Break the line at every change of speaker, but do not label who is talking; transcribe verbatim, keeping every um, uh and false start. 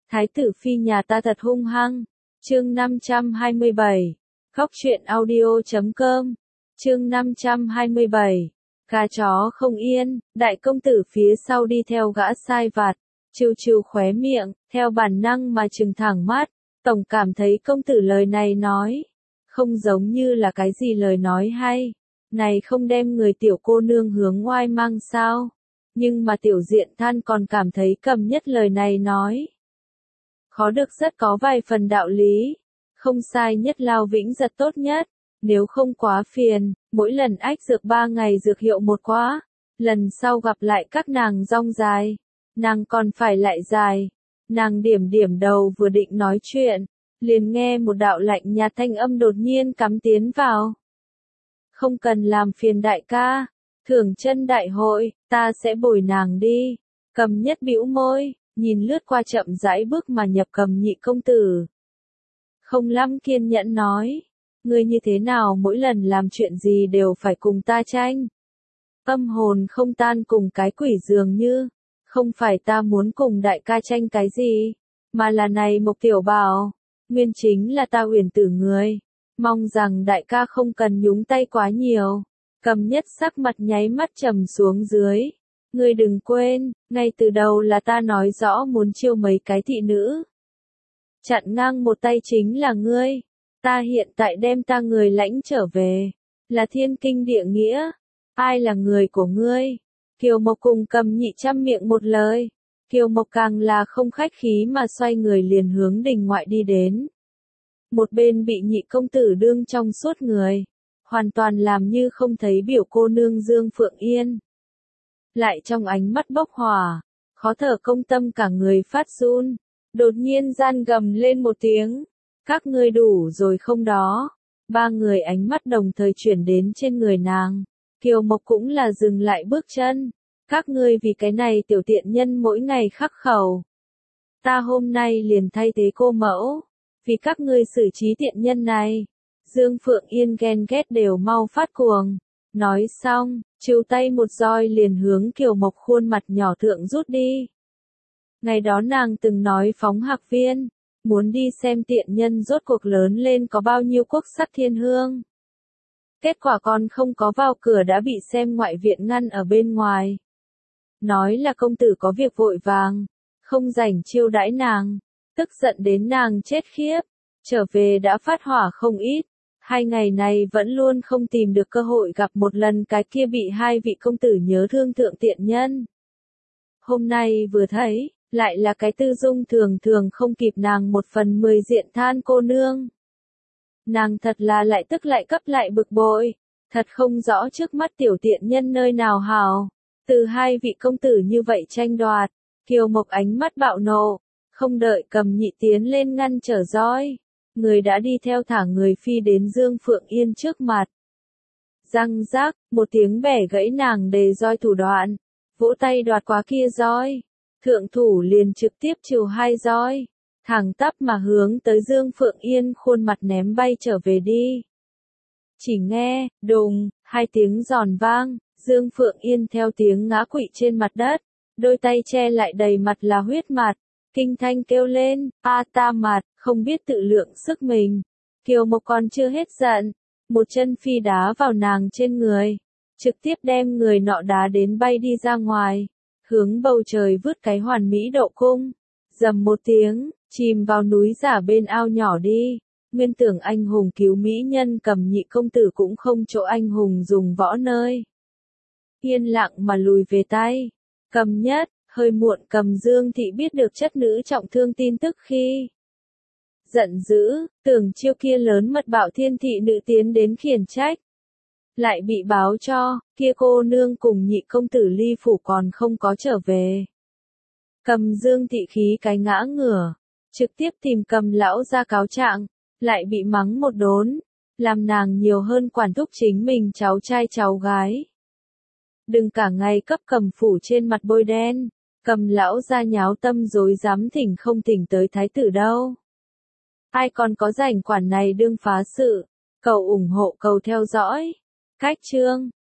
Thái tử phi nhà ta thật hung hăng. Chương năm trăm hai mươi bảy. Khóc chuyện audio chấm com. Chương năm trăm hai mươi bảy. Gà chó không yên, đại công tử phía sau đi theo gã sai vặt, trêu trêu khóe miệng, theo bản năng mà trừng thẳng mắt, tổng cảm thấy công tử lời này nói, không giống như là cái gì lời nói hay, này không đem người tiểu cô nương hướng ngoai mang sao, nhưng mà tiểu diện than còn cảm thấy cầm nhất lời này nói. Khó được rất có vài phần đạo lý, không sai nhất lao vĩnh giật tốt nhất. Nếu không quá phiền, mỗi lần ách dược ba ngày dược hiệu một quá, lần sau gặp lại các nàng rong dài, nàng còn phải lại dài. Nàng điểm điểm đầu vừa định nói chuyện, liền nghe một đạo lạnh nhạt thanh âm đột nhiên cắm tiến vào. Không cần làm phiền đại ca, thưởng chân đại hội, ta sẽ bồi nàng đi. Cầm nhất bĩu môi, nhìn lướt qua chậm rãi bước mà nhập cầm nhị công tử. Không lắm kiên nhẫn nói. Ngươi như thế nào mỗi lần làm chuyện gì đều phải cùng ta tranh. Âm hồn không tan cùng cái quỷ dường như, không phải ta muốn cùng đại ca tranh cái gì, mà là này Mộc Tiểu Bảo, nguyên chính là ta Uyển Tử người, mong rằng đại ca không cần nhúng tay quá nhiều. Cầm nhất sắc mặt nháy mắt trầm xuống dưới, ngươi đừng quên, ngay từ đầu là ta nói rõ muốn chiêu mấy cái thị nữ. Chặn ngang một tay chính là ngươi. Ta hiện tại đem ta người lãnh trở về, là thiên kinh địa nghĩa, ai là người của ngươi? Kiều Mộc cùng Cầm Nhị chăm miệng một lời, Kiều Mộc càng là không khách khí mà xoay người liền hướng đình ngoại đi đến. Một bên bị nhị công tử đương trong suốt người, hoàn toàn làm như không thấy biểu cô nương Dương Phượng Yên. Lại trong ánh mắt bốc hỏa, khó thở công tâm cả người phát run, đột nhiên gian gầm lên một tiếng. Các ngươi đủ rồi không đó? Ba người ánh mắt đồng thời chuyển đến trên người nàng. Kiều Mộc cũng là dừng lại bước chân. Các ngươi vì cái này tiểu tiện nhân mỗi ngày khắc khẩu. Ta hôm nay liền thay thế cô mẫu. Vì các ngươi xử trí tiện nhân này. Dương Phượng Yên ghen ghét đều mau phát cuồng. Nói xong, chiều tay một roi liền hướng Kiều Mộc khuôn mặt nhỏ thượng rút đi. Ngày đó nàng từng nói phóng hạc viên. Muốn đi xem tiện nhân rốt cuộc lớn lên có bao nhiêu quốc sắc thiên hương. Kết quả còn không có vào cửa đã bị xem ngoại viện ngăn ở bên ngoài. Nói là công tử có việc vội vàng, không rảnh chiêu đãi nàng, tức giận đến nàng chết khiếp, trở về đã phát hỏa không ít. Hai ngày này vẫn luôn không tìm được cơ hội gặp một lần cái kia bị hai vị công tử nhớ thương thượng tiện nhân. Hôm nay vừa thấy, lại là cái tư dung thường thường không kịp nàng một phần mười diện than cô nương. Nàng thật là lại tức lại cấp lại bực bội, thật không rõ trước mắt tiểu tiện nhân nơi nào hào. Từ hai vị công tử như vậy tranh đoạt, Kiều Mộc ánh mắt bạo nộ, không đợi Cầm Nhị tiến lên ngăn trở roi. Người đã đi theo thả người phi đến Dương Phượng Yên trước mặt. Răng rác, một tiếng bẻ gãy nàng đề roi thủ đoạn, vỗ tay đoạt quá kia roi. Thượng thủ liền trực tiếp chiều hai roi, thẳng tắp mà hướng tới Dương Phượng Yên khuôn mặt ném bay trở về đi. Chỉ nghe, đùng, hai tiếng giòn vang, Dương Phượng Yên theo tiếng ngã quỵ trên mặt đất, đôi tay che lại đầy mặt là huyết mặt, kinh thanh kêu lên, a ta mặt, không biết tự lượng sức mình. Kiều Mộc còn chưa hết giận, một chân phi đá vào nàng trên người, trực tiếp đem người nọ đá đến bay đi ra ngoài. Hướng bầu trời vứt cái hoàn mỹ độ cung, dầm một tiếng, chìm vào núi giả bên ao nhỏ đi. Nguyên tưởng anh hùng cứu mỹ nhân Cầm Nhị công tử cũng không chỗ anh hùng dùng võ nơi. Yên lặng mà lùi về tay. Cầm Nhất, hơi muộn Cầm Dương thị biết được chất nữ trọng thương tin tức khi giận dữ, tưởng chiêu kia lớn mật bảo thiên thị nữ tiến đến khiển trách. Lại bị báo cho, kia cô nương cùng nhị công tử ly phủ còn không có trở về. Cầm Dương thị khí cái ngã ngửa, trực tiếp tìm Cầm lão ra cáo trạng, lại bị mắng một đốn, làm nàng nhiều hơn quản thúc chính mình cháu trai cháu gái. Đừng cả ngày cấp Cầm phủ trên mặt bôi đen, Cầm lão ra nháo tâm dối dám thỉnh không thỉnh tới thái tử đâu. Ai còn có rảnh quản này đương phá sự, cầu ủng hộ cầu theo dõi. Cách chương